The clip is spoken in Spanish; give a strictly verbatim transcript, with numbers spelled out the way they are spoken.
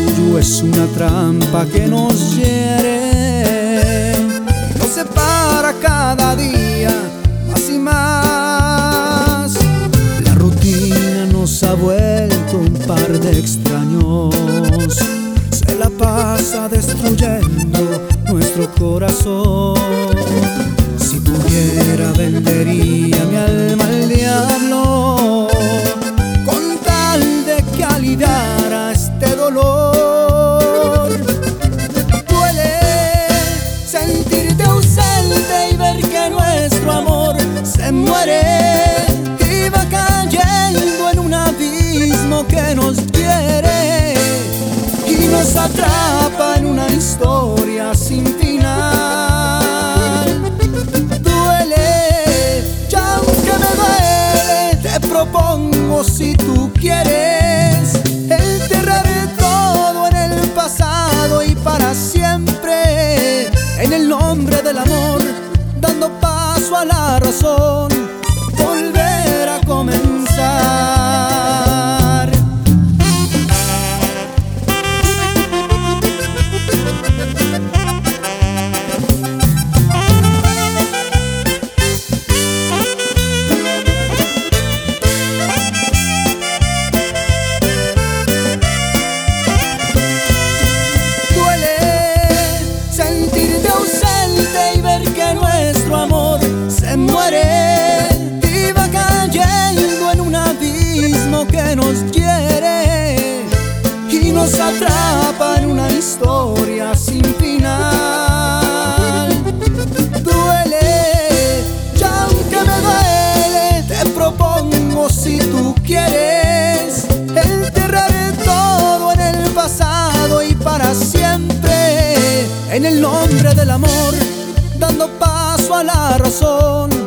orgullo es una trampa que nos hiere, nos separa cada día más y más. La rutina nos ha vuelto un par de extraños, se la pasa destruyendo nuestro corazón. Si pudiera vendería mi alma al diablo con tal de que aliviara este dolor. Duele sentirte ausente y ver que nuestro amor se muere y va cayendo en un abismo que nos quiere y nos atrapa en una historia sin final. Duele, ya aunque me duele, te propongo, si tú quieres, enterrar todo en el pasado y para siempre, en el nombre del amor, dando paso a la razón, volver a comenzar. Muere y va cayendo en un abismo que nos quiere y nos atrapa en una historia sin final. Duele, ya aunque me duele, te propongo, si tú quieres, enterrar todo en el pasado y para siempre, en el nombre del amor, dando paso a la razón,